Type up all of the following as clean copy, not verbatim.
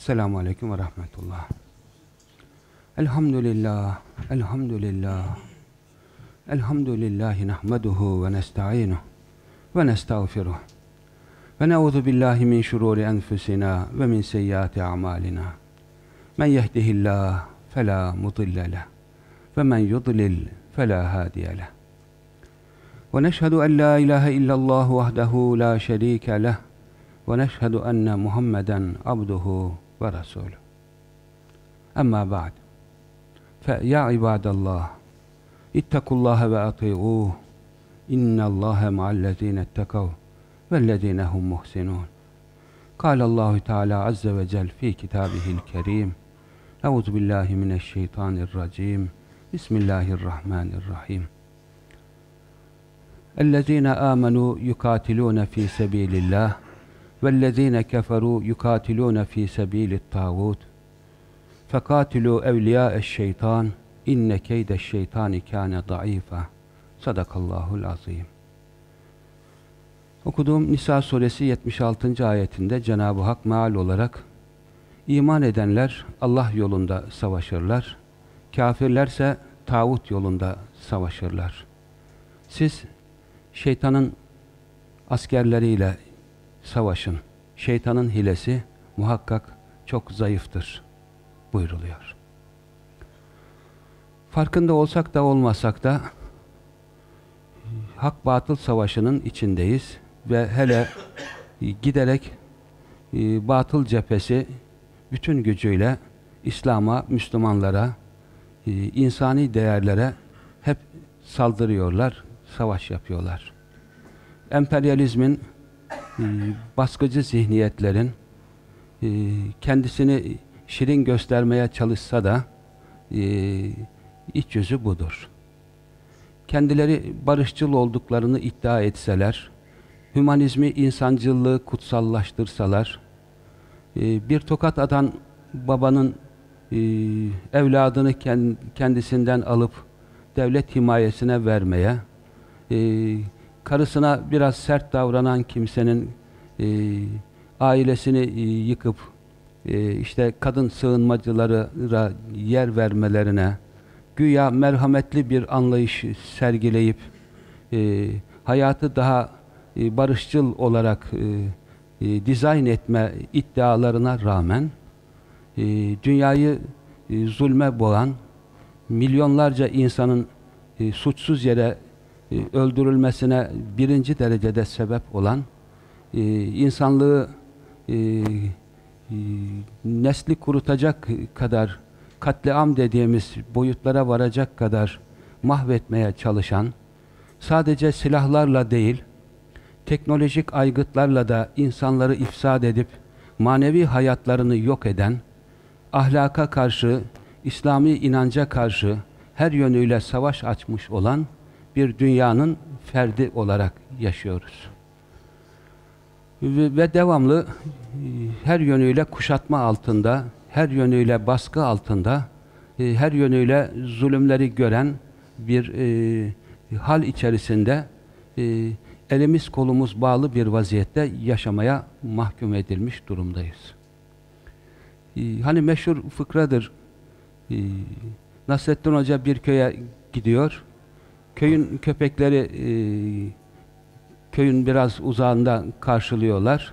Selamun Aleyküm ve Rahmetullah. Elhamdülillah, elhamdülillah. Elhamdülillahi nahmeduhu ve nesta'inuhu ve nestağfiruh. Ve ne'udhu billahi min şururi enfusina ve min seyyiati a'malina. Men yehdihillah fela mudille leh ve men yudlil fela hadiye leh. Ve neşhedü en la ilahe illallah vahdehu la şerike leh ve neşhedü enne Muhammeden abduhu ve resulü. Amma ba'd. Fe ya ibadallah, ittakullaha ve ati'uh. İnnallâhe ma'allezîne ettekav vellezîne hum muhsinûn. Kâlallahu Teala azze ve cel fî kitâbihil kerîm. Euzu billahi mineşşeytanirracîm. Bismillahirrahmanirrahim. Ellezîne âmenû yukâtilûne fî sebîlillah vellezîne keferû yukâtilûne fî sebîlit tâgût. Fekâtilû evliyâeşşeytân inne keydeşşeytâni kâne zayıfa. Sadakallahul azîm. Okuduğum Nisa suresi 76. ayetinde Cenab-ı Hak meal olarak iman edenler Allah yolunda savaşırlar, kafirlerse tağut yolunda savaşırlar. Siz şeytanın askerleriyle savaşın. Şeytanın hilesi muhakkak çok zayıftır buyruluyor. Farkında olsak da olmasak da hak-batıl savaşının içindeyiz ve hele giderek batıl cephesi bütün gücüyle İslam'a, Müslümanlara, insani değerlere hep saldırıyorlar, savaş yapıyorlar. Emperyalizmin, baskıcı zihniyetlerin kendisini şirin göstermeye çalışsa da iç yüzü budur. Kendileri barışçıl olduklarını iddia etseler, hümanizmi, insancılığı kutsallaştırsalar, bir tokat atan babanın evladını kendisinden alıp devlet himayesine vermeye, karısına biraz sert davranan kimsenin ailesini yıkıp işte kadın sığınmacılara yer vermelerine, güya merhametli bir anlayış sergileyip hayatı daha barışçıl olarak dizayn etme iddialarına rağmen dünyayı zulme boğan, milyonlarca insanın suçsuz yere öldürülmesine birinci derecede sebep olan, insanlığı nesli kurutacak kadar, katliam dediğimiz boyutlara varacak kadar mahvetmeye çalışan, sadece silahlarla değil, teknolojik aygıtlarla da insanları ifsad edip manevi hayatlarını yok eden, ahlaka karşı, İslami inanca karşı her yönüyle savaş açmış olan bir dünyanın ferdi olarak yaşıyoruz. Ve devamlı her yönüyle kuşatma altında, her yönüyle baskı altında, her yönüyle zulümleri gören bir hal içerisinde elimiz kolumuz bağlı bir vaziyette yaşamaya mahkum edilmiş durumdayız. Hani meşhur fıkradır, Nasrettin Hoca bir köye gidiyor, köyün köpekleri köyün biraz uzağında karşılıyorlar.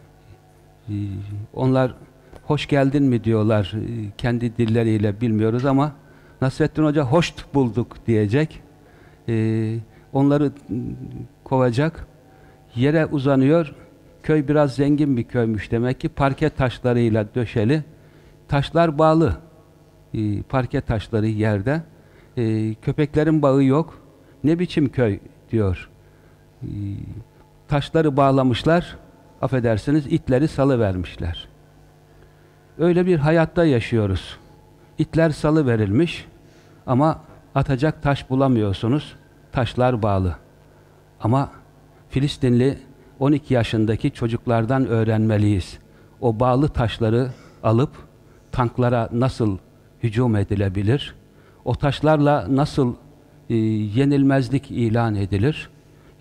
Onlar hoş geldin mi diyorlar, kendi dilleriyle bilmiyoruz ama Nasrettin Hoca hoş bulduk diyecek. Onları kovacak. Yere uzanıyor. Köy biraz zengin bir köymüş demek ki. Parke taşlarıyla döşeli. Taşlar bağlı. Parke taşları yerde. Köpeklerin bağı yok. Ne biçim köy diyor. Taşları bağlamışlar. Affedersiniz, itleri salıvermişler. Öyle bir hayatta yaşıyoruz. İtler salıverilmiş ama atacak taş bulamıyorsunuz. Taşlar bağlı. Ama Filistinli 12 yaşındaki çocuklardan öğrenmeliyiz. O bağlı taşları alıp tanklara nasıl hücum edilebilir? O taşlarla nasıl yenilmezlik ilan edilir?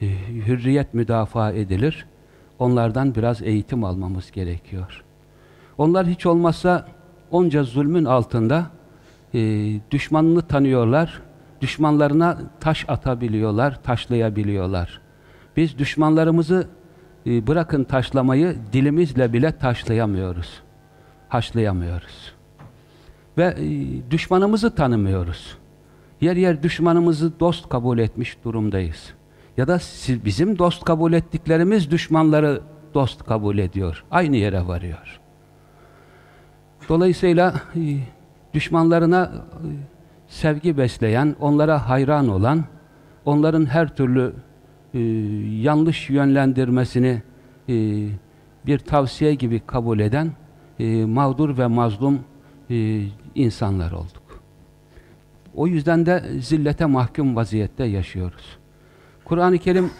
Hürriyet müdafaa edilir? Onlardan biraz eğitim almamız gerekiyor. Onlar hiç olmazsa onca zulmün altında düşmanını tanıyorlar, düşmanlarına taş atabiliyorlar, taşlayabiliyorlar. Biz düşmanlarımızı bırakın taşlamayı, dilimizle bile taşlayamıyoruz, haşlayamıyoruz. Ve düşmanımızı tanımıyoruz. Yer yer düşmanımızı dost kabul etmiş durumdayız. Ya da bizim dost kabul ettiklerimiz düşmanları dost kabul ediyor. Aynı yere varıyor. Dolayısıyla düşmanlarına sevgi besleyen, onlara hayran olan, onların her türlü yanlış yönlendirmesini bir tavsiye gibi kabul eden mağdur ve mazlum insanlar olduk. O yüzden de zillete mahkum vaziyette yaşıyoruz. Kur'an-ı Kerim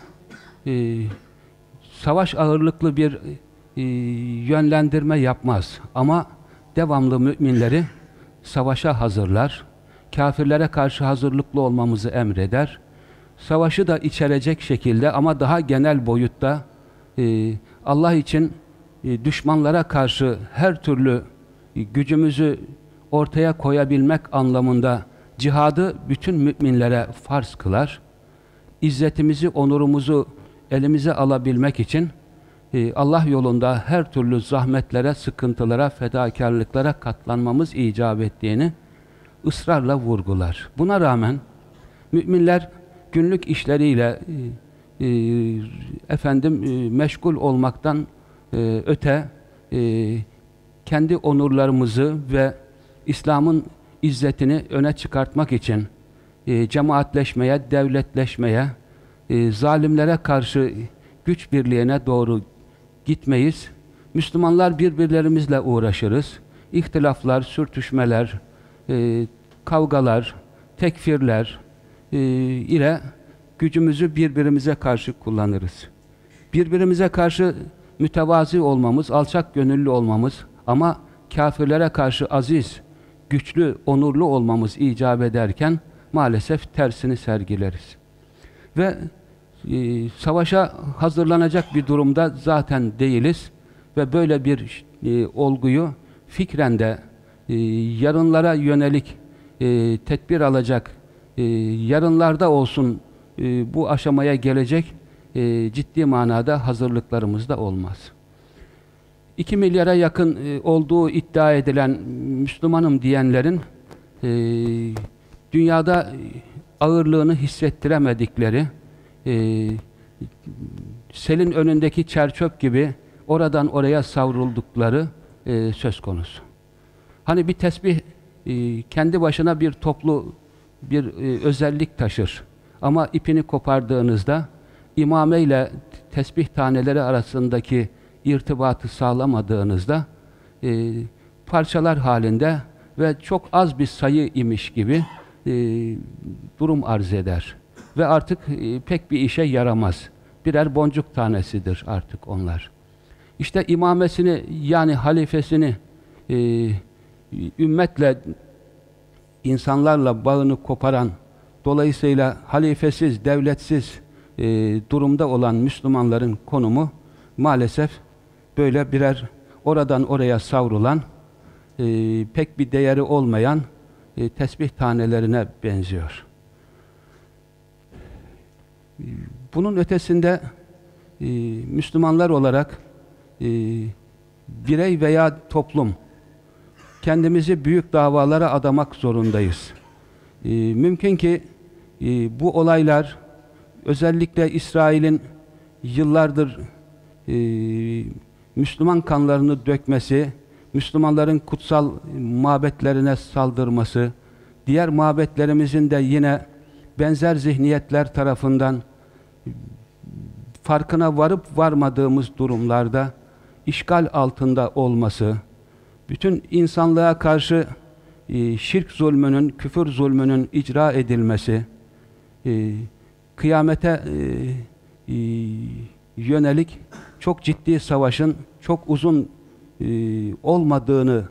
savaş ağırlıklı bir yönlendirme yapmaz ama devamlı müminleri savaşa hazırlar, kafirlere karşı hazırlıklı olmamızı emreder. Savaşı da içerecek şekilde ama daha genel boyutta Allah için düşmanlara karşı her türlü gücümüzü ortaya koyabilmek anlamında cihadı bütün müminlere farz kılar. İzzetimizi, onurumuzu elimize alabilmek için Allah yolunda her türlü zahmetlere, sıkıntılara, fedakarlıklara katlanmamız icap ettiğini ısrarla vurgular. Buna rağmen müminler günlük işleriyle meşgul olmaktan öte kendi onurlarımızı ve İslam'ın izzetini öne çıkartmak için cemaatleşmeye, devletleşmeye, zalimlere karşı güç birliğine doğru gitmeyiz. Müslümanlar birbirlerimizle uğraşırız. İhtilaflar, sürtüşmeler, kavgalar, tekfirler ile gücümüzü birbirimize karşı kullanırız. Birbirimize karşı mütevazi olmamız, alçak gönüllü olmamız ama kafirlere karşı aziz, güçlü, onurlu olmamız icap ederken maalesef tersini sergileriz. Ve savaşa hazırlanacak bir durumda zaten değiliz ve böyle bir olguyu fikren de yarınlara yönelik tedbir alacak, yarınlarda olsun bu aşamaya gelecek ciddi manada hazırlıklarımız da olmaz. 2 milyara yakın olduğu iddia edilen Müslümanım diyenlerin dünyada ağırlığını hissettiremedikleri, selin önündeki çerçöp gibi oradan oraya savruldukları söz konusu. Hani bir tesbih kendi başına bir toplu bir özellik taşır. Ama ipini kopardığınızda imame ile tesbih taneleri arasındaki irtibatı sağlamadığınızda parçalar halinde ve çok az bir sayı imiş gibi durum arz eder. Ve artık pek bir işe yaramaz. Birer boncuk tanesidir artık onlar. İşte imamesini yani halifesini ümmetle, insanlarla bağını koparan, dolayısıyla halifesiz, devletsiz durumda olan Müslümanların konumu maalesef böyle birer oradan oraya savrulan, pek bir değeri olmayan tesbih tanelerine benziyor. Bunun ötesinde Müslümanlar olarak birey veya toplum kendimizi büyük davalara adamak zorundayız. Mümkün ki bu olaylar özellikle İsrail'in yıllardır Müslüman kanlarını dökmesi, Müslümanların kutsal mabetlerine saldırması, diğer mabetlerimizin de yine benzer zihniyetler tarafından farkına varıp varmadığımız durumlarda işgal altında olması, bütün insanlığa karşı şirk zulmünün, küfür zulmünün icra edilmesi, kıyamete yönelik çok ciddi savaşın çok uzun olmadığını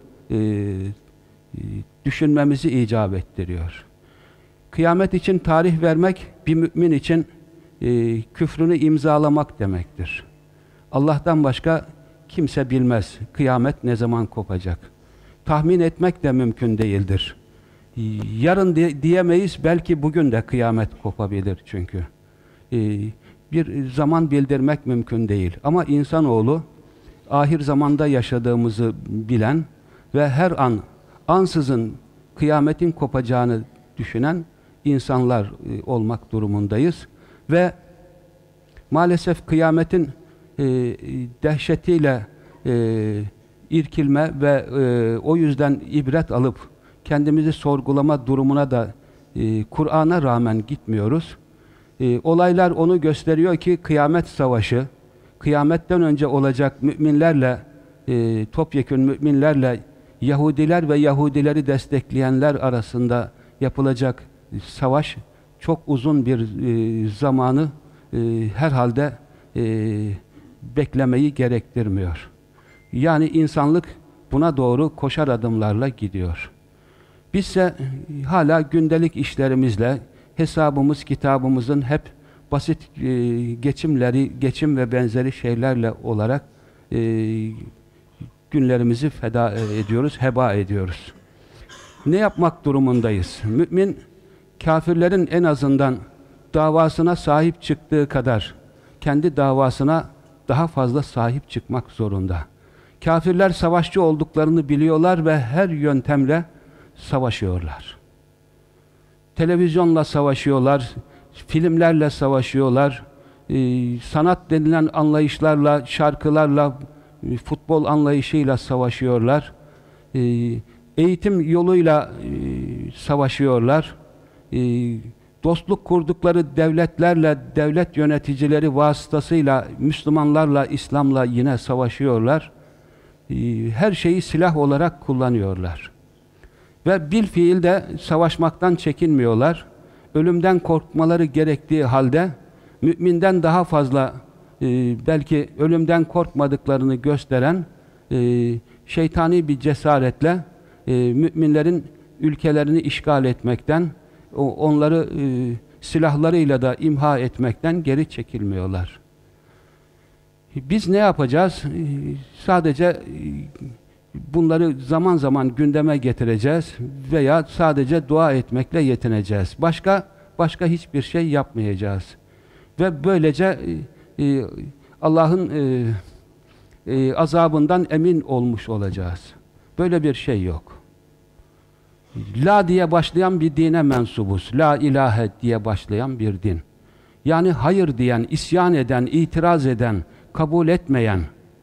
düşünmemizi icap ettiriyor. Kıyamet için tarih vermek bir mümin için küfrünü imzalamak demektir. Allah'tan başka kimse bilmez. Kıyamet ne zaman kopacak? Tahmin etmek de mümkün değildir. Yarın diyemeyiz, belki bugün de kıyamet kopabilir çünkü. Bir zaman bildirmek mümkün değil. Ama insanoğlu, ahir zamanda yaşadığımızı bilen ve her an ansızın kıyametin kopacağını düşünen insanlar olmak durumundayız. Ve maalesef kıyametin dehşetiyle irkilme ve o yüzden ibret alıp kendimizi sorgulama durumuna da Kur'an'a rağmen gitmiyoruz. Olaylar onu gösteriyor ki kıyamet savaşı, kıyametten önce olacak müminlerle, topyekün müminlerle Yahudiler ve Yahudileri destekleyenler arasında yapılacak savaş çok uzun bir zamanı herhalde beklemeyi gerektirmiyor. Yani insanlık buna doğru koşar adımlarla gidiyor. Bizse hala gündelik işlerimizle, hesabımız, kitabımızın hep basit geçim ve benzeri şeylerle olarak günlerimizi feda ediyoruz, heba ediyoruz. Ne yapmak durumundayız? Mümin, kafirlerin en azından davasına sahip çıktığı kadar kendi davasına daha fazla sahip çıkmak zorunda. Kafirler savaşçı olduklarını biliyorlar ve her yöntemle savaşıyorlar. Televizyonla savaşıyorlar, filmlerle savaşıyorlar, sanat denilen anlayışlarla, şarkılarla, futbol anlayışıyla savaşıyorlar, eğitim yoluyla savaşıyorlar, dostluk kurdukları devletlerle, devlet yöneticileri vasıtasıyla, Müslümanlarla, İslam'la yine savaşıyorlar. Her şeyi silah olarak kullanıyorlar. Ve bilfiil de savaşmaktan çekinmiyorlar. Ölümden korkmaları gerektiği halde, müminden daha fazla belki ölümden korkmadıklarını gösteren şeytani bir cesaretle müminlerin ülkelerini işgal etmekten, onları silahlarıyla da imha etmekten geri çekilmiyorlar. Biz ne yapacağız? Sadece bunları zaman zaman gündeme getireceğiz veya sadece dua etmekle yetineceğiz. Başka hiçbir şey yapmayacağız. Ve böylece Allah'ın azabından emin olmuş olacağız. Böyle bir şey yok. La diye başlayan bir dine mensubuz. La ilahe diye başlayan bir din. Yani hayır diyen, isyan eden, itiraz eden, kabul etmeyen,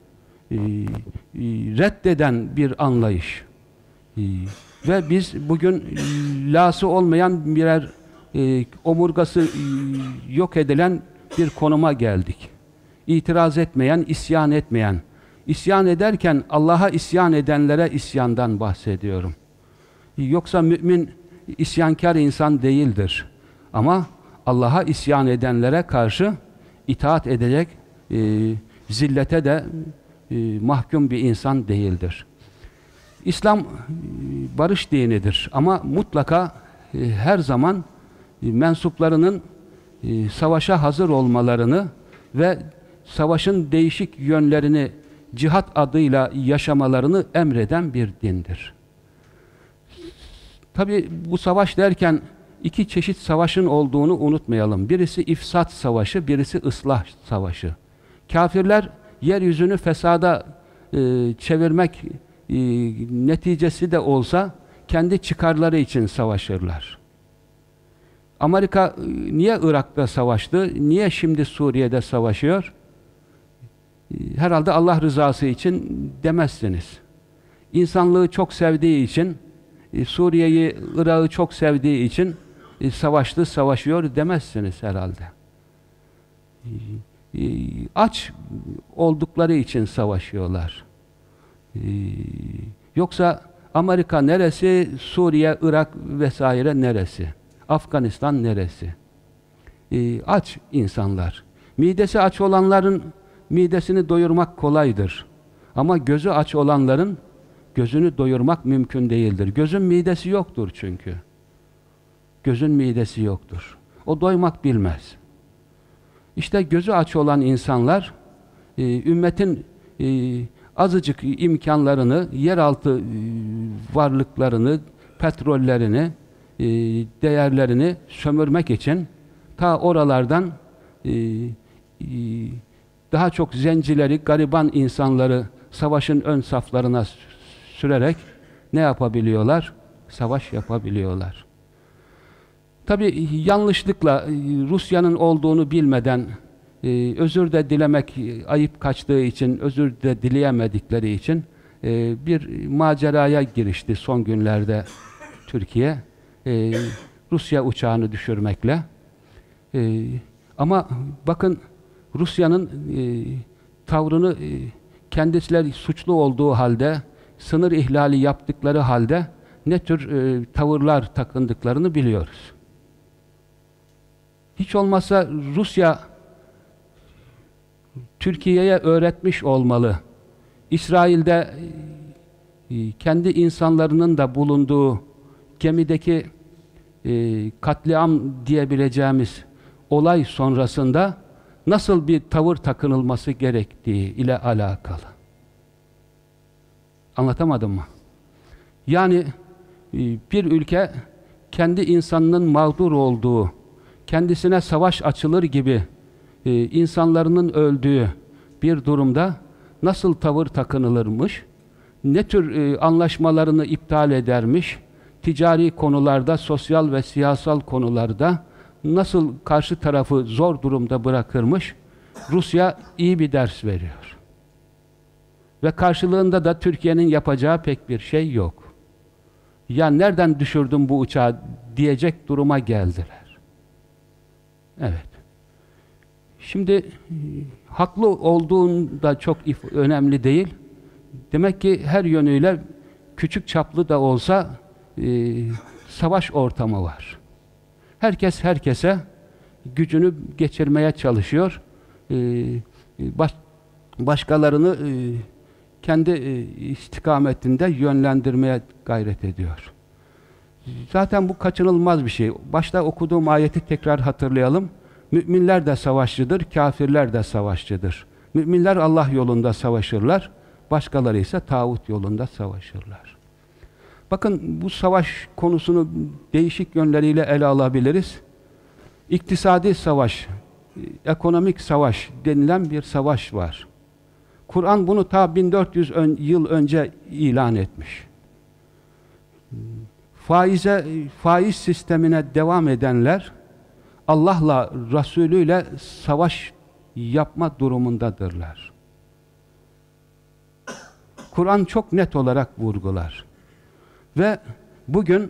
reddeden bir anlayış. Ve biz bugün lası olmayan birer omurgası yok edilen bir konuma geldik. İtiraz etmeyen, isyan etmeyen. İsyan ederken Allah'a isyan edenlere isyandan bahsediyorum. Yoksa mümin isyankar insan değildir. Ama Allah'a isyan edenlere karşı itaat edecek, zillete de mahkum bir insan değildir. İslam barış dinidir ama mutlaka her zaman mensuplarının savaşa hazır olmalarını ve savaşın değişik yönlerini cihat adıyla yaşamalarını emreden bir dindir. Tabi bu savaş derken iki çeşit savaşın olduğunu unutmayalım. Birisi ifsat savaşı, birisi ıslah savaşı. Kafirler yeryüzünü fesada çevirmek neticesi de olsa kendi çıkarları için savaşırlar. Amerika niye Irak'ta savaştı? Niye şimdi Suriye'de savaşıyor? Herhalde Allah rızası için demezsiniz. İnsanlığı çok sevdiği için, Suriye'yi, Irak'ı çok sevdiği için savaştı, savaşıyor demezsiniz herhalde. Aç oldukları için savaşıyorlar. Yoksa Amerika neresi, Suriye, Irak vesaire neresi? Afganistan neresi? Aç insanlar. Midesi aç olanların midesini doyurmak kolaydır. Ama gözü aç olanların gözünü doyurmak mümkün değildir. Gözün midesi yoktur çünkü. Gözün midesi yoktur. O doymak bilmez. İşte gözü aç olan insanlar ümmetin azıcık imkanlarını, yeraltı varlıklarını, petrollerini, değerlerini sömürmek için ta oralardan daha çok zencileri, gariban insanları savaşın ön saflarına sürerek ne yapabiliyorlar? Savaş yapabiliyorlar. Tabi yanlışlıkla Rusya'nın olduğunu bilmeden özür de dilemek ayıp kaçtığı için, özür de dileyemedikleri için bir maceraya girişti son günlerde Türkiye. Rusya uçağını düşürmekle. Ama bakın Rusya'nın tavrını kendisileri suçlu olduğu halde, sınır ihlali yaptıkları halde ne tür tavırlar takındıklarını biliyoruz. Hiç olmazsa Rusya Türkiye'ye öğretmiş olmalı. İsrail'de kendi insanlarının da bulunduğu gemideki katliam diyebileceğimiz olay sonrasında nasıl bir tavır takınılması gerektiği ile alakalı. Anlatamadım mı? Yani bir ülke kendi insanının mağdur olduğu, kendisine savaş açılır gibi insanların öldüğü bir durumda nasıl tavır takınılırmış, ne tür anlaşmalarını iptal edermiş, ticari konularda, sosyal ve siyasal konularda nasıl karşı tarafı zor durumda bırakırmış, Rusya iyi bir ders veriyor. Ve karşılığında da Türkiye'nin yapacağı pek bir şey yok. Ya nereden düşürdün bu uçağı diyecek duruma geldiler. Evet. Şimdi haklı olduğunda çok önemli değil. Demek ki her yönüyle küçük çaplı da olsa savaş ortamı var. Herkes herkese gücünü geçirmeye çalışıyor. Başkalarını kendi istikametinde yönlendirmeye gayret ediyor. Zaten bu kaçınılmaz bir şey. Başta okuduğum ayeti tekrar hatırlayalım. Müminler de savaşçıdır, kafirler de savaşçıdır. Müminler Allah yolunda savaşırlar, başkaları ise tağut yolunda savaşırlar. Bakın bu savaş konusunu değişik yönleriyle ele alabiliriz. İktisadi savaş, ekonomik savaş denilen bir savaş var. Kur'an bunu ta 1400 yıl önce ilan etmiş. Faiz sistemine devam edenler Allah'la, Resulüyle savaş yapma durumundadırlar. Kur'an çok net olarak vurgular. Ve bugün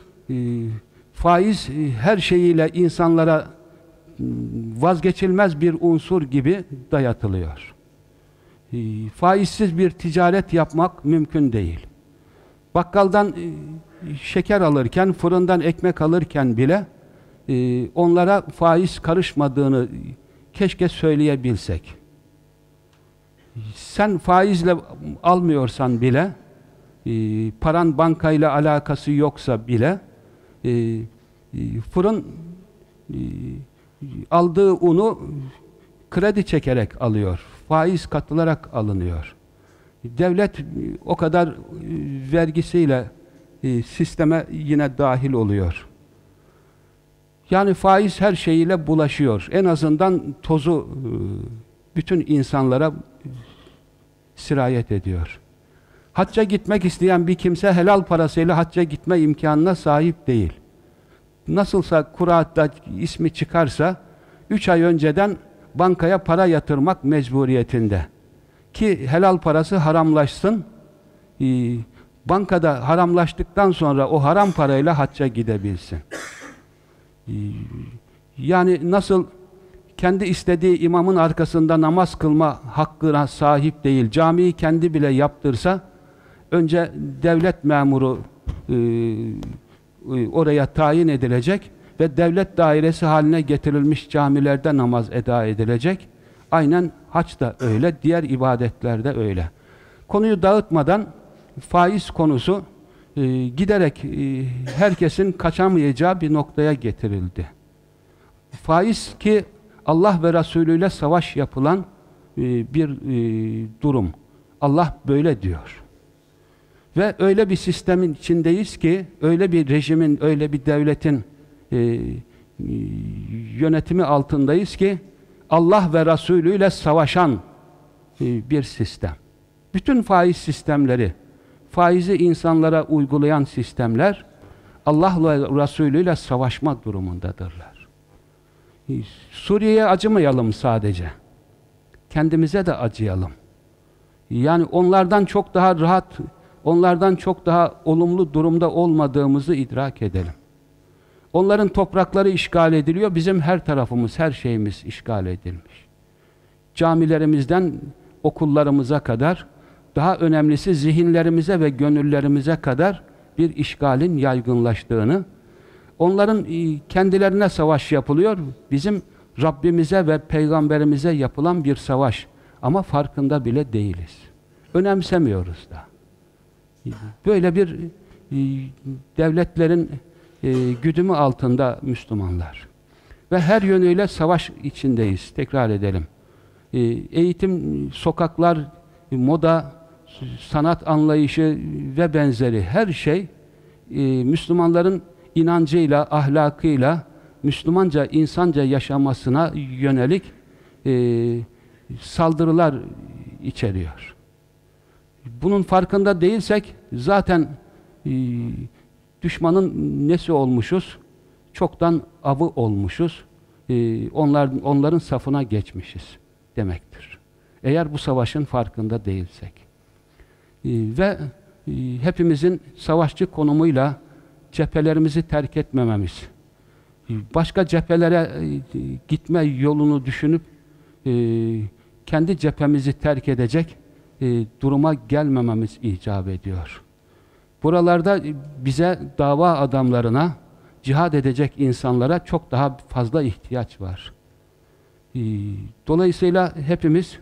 faiz her şeyiyle insanlara vazgeçilmez bir unsur gibi dayatılıyor. Faizsiz bir ticaret yapmak mümkün değil. Bakkaldan şeker alırken, fırından ekmek alırken bile onlara faiz karışmadığını keşke söyleyebilsek. Sen faizle almıyorsan bile, paran bankayla alakası yoksa bile, fırın aldığı unu kredi çekerek alıyor. Faiz katılarak alınıyor. Devlet o kadar vergisiyle sisteme yine dahil oluyor. Yani faiz her şeyiyle bulaşıyor. En azından tozu bütün insanlara sirayet ediyor. Hacca gitmek isteyen bir kimse helal parasıyla hacca gitme imkanına sahip değil. Nasılsa Kur'an'da ismi çıkarsa 3 ay önceden bankaya para yatırmak mecburiyetinde. Ki helal parası haramlaşsın. Bankada haramlaştıktan sonra o haram parayla hacca gidebilsin. Yani nasıl kendi istediği imamın arkasında namaz kılma hakkına sahip değil, camiyi kendi bile yaptırsa, önce devlet memuru oraya tayin edilecek ve devlet dairesi haline getirilmiş camilerde namaz eda edilecek. Aynen hac da öyle, diğer ibadetler de öyle. Konuyu dağıtmadan faiz konusu giderek herkesin kaçamayacağı bir noktaya getirildi. Faiz ki Allah ve Resulü ile savaş yapılan bir durum. Allah böyle diyor. Ve öyle bir sistemin içindeyiz ki, öyle bir rejimin, öyle bir devletin yönetimi altındayız ki, Allah ve Resulü ile savaşan bir sistem. Bütün faiz sistemleri, faizi insanlara uygulayan sistemler, Allah ve Resulü ile savaşma durumundadırlar. Suriye'ye acımayalım sadece. Kendimize de acıyalım. Yani onlardan çok daha rahat, onlardan çok daha olumlu durumda olmadığımızı idrak edelim. Onların toprakları işgal ediliyor, bizim her tarafımız, her şeyimiz işgal edilmiş. Camilerimizden okullarımıza kadar, daha önemlisi zihinlerimize ve gönüllerimize kadar bir işgalin yaygınlaştığını, onların kendilerine savaş yapılıyor, bizim Rabbimize ve Peygamberimize yapılan bir savaş. Ama farkında bile değiliz. Önemsemiyoruz da. Böyle bir devletlerin güdümü altında Müslümanlar. Ve her yönüyle savaş içindeyiz. Tekrar edelim. Eğitim, sokaklar, moda, sanat anlayışı ve benzeri her şey Müslümanların inancıyla, ahlakıyla, Müslümanca, insanca yaşamasına yönelik saldırılar içeriyor. Bunun farkında değilsek zaten düşmanın nesi olmuşuz? Çoktan avı olmuşuz. Onların safına geçmişiz demektir. Eğer bu savaşın farkında değilsek. Ve hepimizin savaşçı konumuyla cephelerimizi terk etmememiz, başka cephelere gitme yolunu düşünüp kendi cephemizi terk edecek duruma gelmememiz icap ediyor. Buralarda bize, dava adamlarına, cihad edecek insanlara çok daha fazla ihtiyaç var. Dolayısıyla hepimiz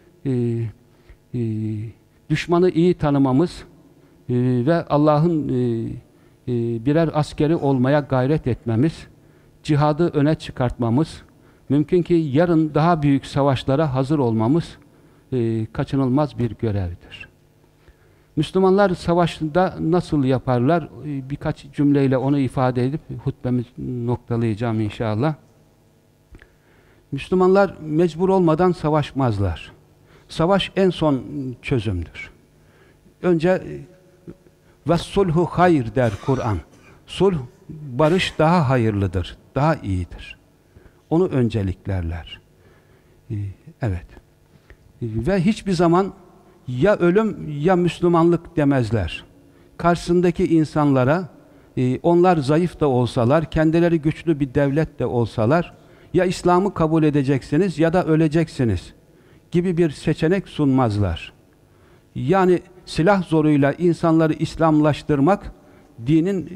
düşmanı iyi tanımamız ve Allah'ın birer askeri olmaya gayret etmemiz, cihadı öne çıkartmamız, mümkün ki yarın daha büyük savaşlara hazır olmamız kaçınılmaz bir görevdir. Müslümanlar savaşta nasıl yaparlar? Birkaç cümleyle onu ifade edip hutbemizi noktalayacağım inşallah. Müslümanlar mecbur olmadan savaşmazlar. Savaş en son çözümdür. Önce "Vessulhu hayr" der Kur'an. Sulh, barış daha hayırlıdır, daha iyidir. Onu önceliklerler. Evet. Ve hiçbir zaman ya ölüm ya Müslümanlık demezler. Karşısındaki insanlara, onlar zayıf da olsalar, kendileri güçlü bir devlet de olsalar, ya İslam'ı kabul edeceksiniz ya da öleceksiniz gibi bir seçenek sunmazlar. Yani silah zoruyla insanları İslamlaştırmak, dinin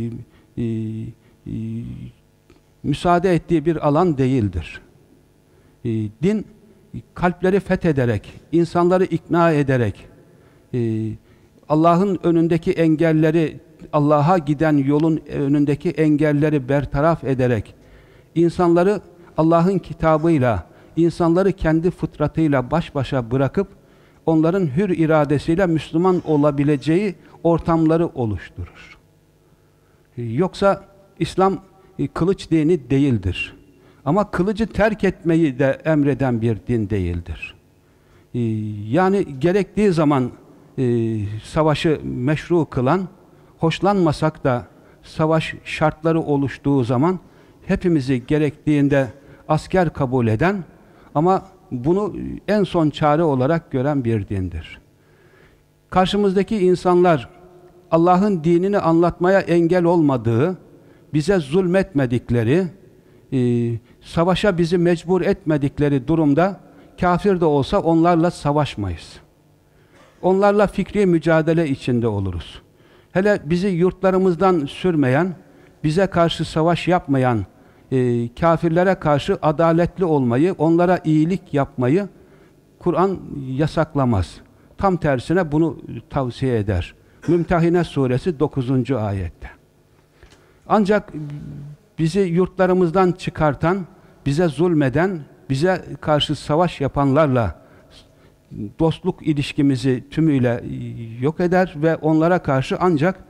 müsaade ettiği bir alan değildir. Din, kalpleri fethederek, insanları ikna ederek, Allah'ın önündeki engelleri, Allah'a giden yolun önündeki engelleri bertaraf ederek, insanları Allah'ın kitabıyla, insanları kendi fıtratıyla baş başa bırakıp, onların hür iradesiyle Müslüman olabileceği ortamları oluşturur. Yoksa İslam kılıç dini değildir. Ama kılıcı terk etmeyi de emreden bir din değildir. Yani gerektiği zaman savaşı meşru kılan, hoşlanmasak da savaş şartları oluştuğu zaman hepimizi gerektiğinde asker kabul eden ama bunu en son çare olarak gören bir dindir. Karşımızdaki insanlar Allah'ın dinini anlatmaya engel olmadığı, bize zulmetmedikleri, savaşa bizi mecbur etmedikleri durumda kafir de olsa onlarla savaşmayız. Onlarla fikri mücadele içinde oluruz. Hele bizi yurtlarımızdan sürmeyen, bize karşı savaş yapmayan kafirlere karşı adaletli olmayı, onlara iyilik yapmayı Kur'an yasaklamaz. Tam tersine bunu tavsiye eder. Mümtehine suresi 9. ayette. Ancak bizi yurtlarımızdan çıkartan, bize zulmeden, bize karşı savaş yapanlarla dostluk ilişkimizi tümüyle yok eder ve onlara karşı ancak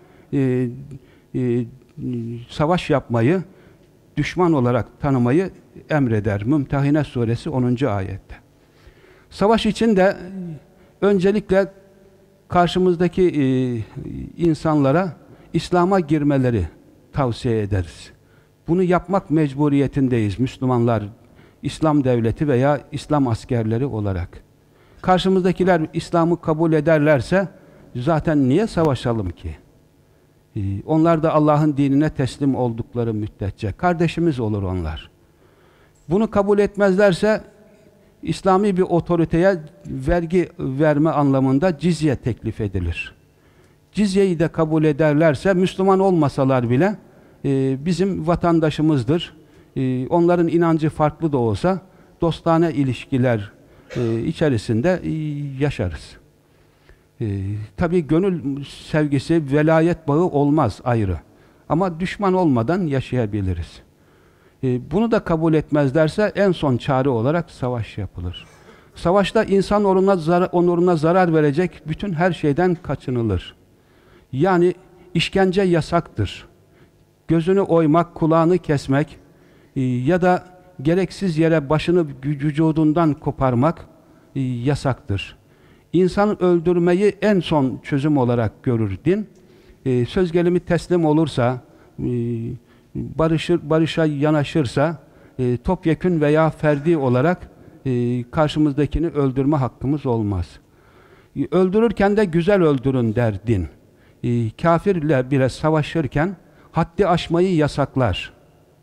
savaş yapmayı, düşman olarak tanımayı emreder. Mümtehine suresi 10. ayette. Savaş için de öncelikle karşımızdaki insanlara İslam'a girmeleri tavsiye ederiz. Bunu yapmak mecburiyetindeyiz Müslümanlar, İslam devleti veya İslam askerleri olarak. Karşımızdakiler İslam'ı kabul ederlerse zaten niye savaşalım ki? Onlar da Allah'ın dinine teslim oldukları müddetçe kardeşimiz olur onlar. Bunu kabul etmezlerse İslami bir otoriteye vergi verme anlamında cizye teklif edilir. Cizyeyi de kabul ederlerse Müslüman olmasalar bile bizim vatandaşımızdır. Onların inancı farklı da olsa dostane ilişkiler içerisinde yaşarız. Tabii gönül sevgisi, velayet bağı olmaz ayrı. Ama düşman olmadan yaşayabiliriz. Bunu da kabul etmezlerse en son çare olarak savaş yapılır. Savaşta insan onuruna zarar verecek bütün her şeyden kaçınılır. Yani işkence yasaktır. Gözünü oymak, kulağını kesmek ya da gereksiz yere başını vücudundan koparmak yasaktır. İnsan öldürmeyi en son çözüm olarak görür din. Söz gelimi teslim olursa, barışa yanaşırsa, topyekün veya ferdi olarak karşımızdakini öldürme hakkımız olmaz. Öldürürken de güzel öldürün der din. Kafirle bile savaşırken haddi aşmayı yasaklar.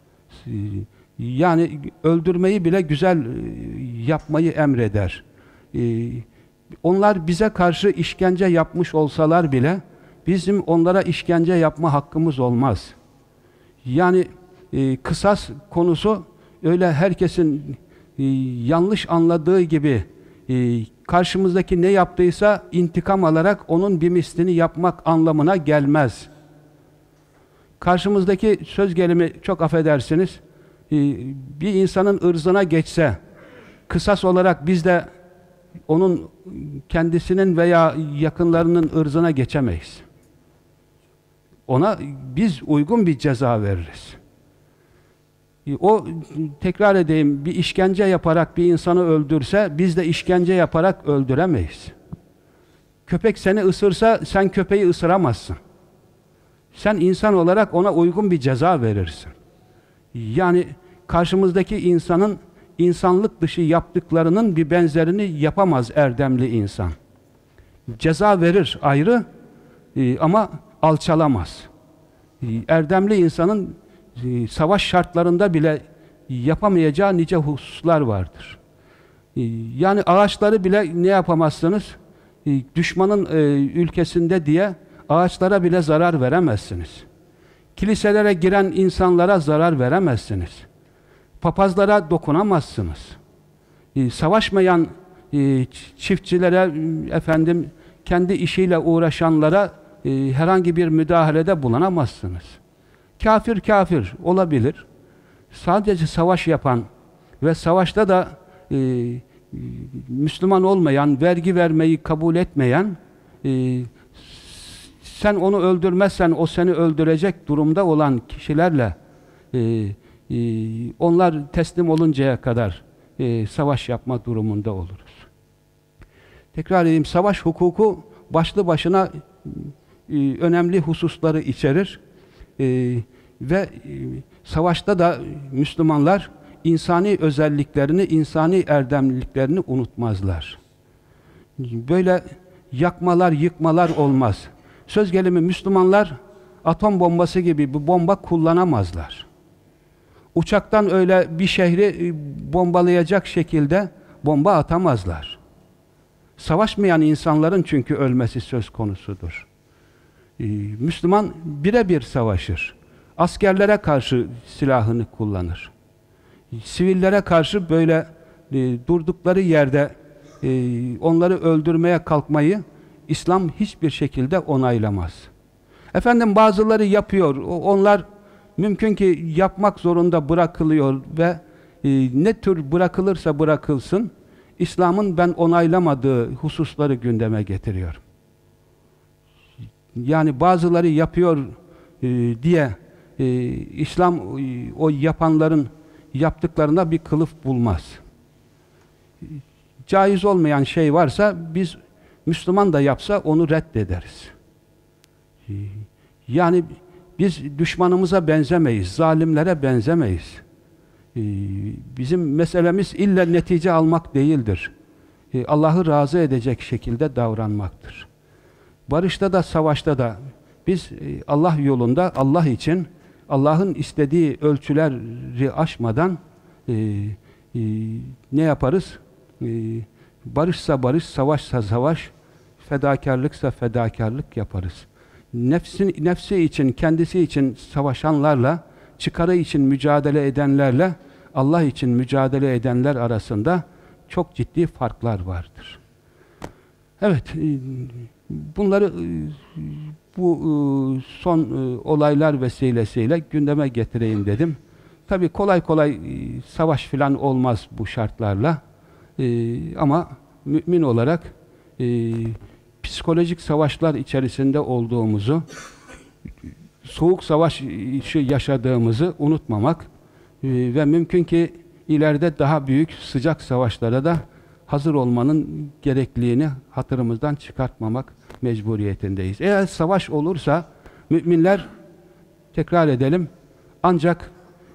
Yani öldürmeyi bile güzel yapmayı emreder. Onlar bize karşı işkence yapmış olsalar bile bizim onlara işkence yapma hakkımız olmaz. Yani kısas konusu öyle herkesin yanlış anladığı gibi karşımızdaki ne yaptıysa intikam alarak onun bir mislini yapmak anlamına gelmez. Karşımızdaki söz gelimi çok affedersiniz bir insanın ırzına geçse kısas olarak biz de onun kendisinin veya yakınlarının ırzına geçemeyiz. Ona biz uygun bir ceza veririz. O, tekrar edeyim, bir işkence yaparak bir insanı öldürse biz de işkence yaparak öldüremeyiz. Köpek seni ısırsa sen köpeği ısıramazsın. Sen insan olarak ona uygun bir ceza verirsin. Yani karşımızdaki insanın insanlık dışı yaptıklarının bir benzerini yapamaz erdemli insan. Ceza verir ayrı ama alçalamaz. Erdemli insanın savaş şartlarında bile yapamayacağı nice hususlar vardır. Yani ağaçları bile ne yapamazsınız? Düşmanın ülkesinde diye ağaçlara bile zarar veremezsiniz. Kiliselere giren insanlara zarar veremezsiniz. Papazlara dokunamazsınız. Savaşmayan çiftçilere, kendi işiyle uğraşanlara herhangi bir müdahalede bulunamazsınız. Kafir kafir olabilir. Sadece savaş yapan ve savaşta da Müslüman olmayan, vergi vermeyi kabul etmeyen, sen onu öldürmezsen o seni öldürecek durumda olan kişilerle onlar teslim oluncaya kadar savaş yapma durumunda oluruz. Tekrar edeyim, savaş hukuku başlı başına önemli hususları içerir ve savaşta da Müslümanlar insani özelliklerini, insani erdemliliklerini unutmazlar. Böyle yakmalar, yıkmalar olmaz. Söz gelimi Müslümanlar atom bombası gibi bir bomba kullanamazlar. Uçaktan öyle bir şehri bombalayacak şekilde bomba atamazlar. Savaşmayan insanların çünkü ölmesi söz konusudur. Müslüman birebir savaşır. Askerlere karşı silahını kullanır. Sivillere karşı böyle durdukları yerde onları öldürmeye kalkmayı İslam hiçbir şekilde onaylamaz. Bazıları yapıyor. Onlar mümkün ki yapmak zorunda bırakılıyor ve ne tür bırakılırsa bırakılsın İslam'ın ben onaylamadığı hususları gündeme getiriyor. Yani bazıları yapıyor diye İslam o yapanların yaptıklarına bir kılıf bulmaz. Caiz olmayan şey varsa biz Müslüman da yapsa onu reddederiz. Yani biz düşmanımıza benzemeyiz, zalimlere benzemeyiz. Bizim meselemiz illa netice almak değildir. Allah'ı razı edecek şekilde davranmaktır. Barışta da savaşta da biz Allah yolunda, Allah için, Allah'ın istediği ölçüleri aşmadan ne yaparız? Barışsa barış, savaşsa savaş, fedakarlıksa fedakarlık yaparız. Nefsi için, kendisi için savaşanlarla, çıkarı için mücadele edenlerle, Allah için mücadele edenler arasında çok ciddi farklar vardır. Evet, bunları bu son olaylar vesilesiyle gündeme getireyim dedim. Tabii kolay kolay savaş filan olmaz bu şartlarla. Ama mümin olarak psikolojik savaşlar içerisinde olduğumuzu, soğuk savaş yaşadığımızı unutmamak ve mümkün ki ileride daha büyük sıcak savaşlara da hazır olmanın gerekliliğini hatırımızdan çıkartmamak mecburiyetindeyiz. Eğer savaş olursa müminler, tekrar edelim, ancak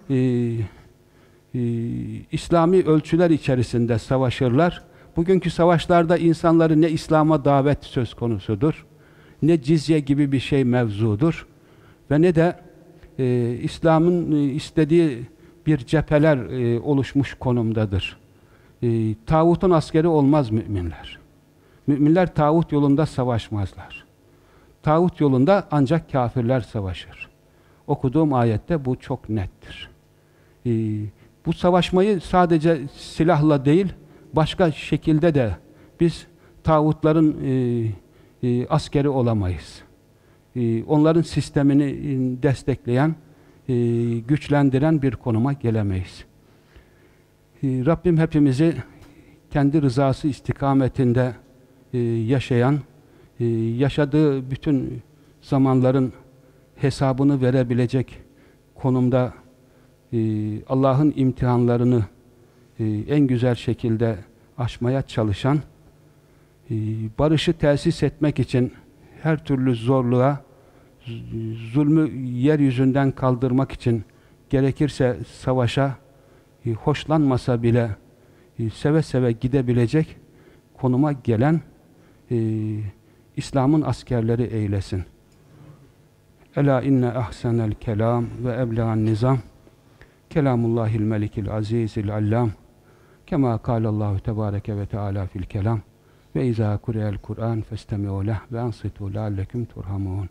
İslami ölçüler içerisinde savaşırlar. Bugünkü savaşlarda insanları ne İslam'a davet söz konusudur, ne cizye gibi bir şey mevzudur ve ne de İslam'ın istediği bir cepheler oluşmuş konumdadır. Tağutun askeri olmaz müminler. Müminler tağut yolunda savaşmazlar. Tağut yolunda ancak kafirler savaşır. Okuduğum ayette bu çok nettir. Bu savaşmayı sadece silahla değil, başka şekilde de biz tağutların askeri olamayız. Onların sistemini destekleyen, güçlendiren bir konuma gelemeyiz. Rabbim hepimizi kendi rızası istikametinde yaşayan, yaşadığı bütün zamanların hesabını verebilecek konumda Allah'ın imtihanlarını en güzel şekilde aşmaya çalışan, barışı tesis etmek için her türlü zorluğa, zulmü yeryüzünden kaldırmak için gerekirse savaşa, hoşlanmasa bile seve seve gidebilecek konuma gelen İslam'ın askerleri eylesin. Ela inne ahsenel kelam ve eblegan nizam kelamullahil melikil azizil allam kema kâlallahu tebâreke ve teâlâ fil kelam ve izâ kureyel Kur'an festemi'u leh ve ansitû leallekum turhamûn.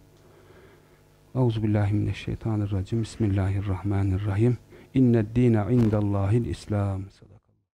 Euzubillahimineşşeytanirracim. Bismillahirrahmanirrahim. İnned dîne indallâhil İslam.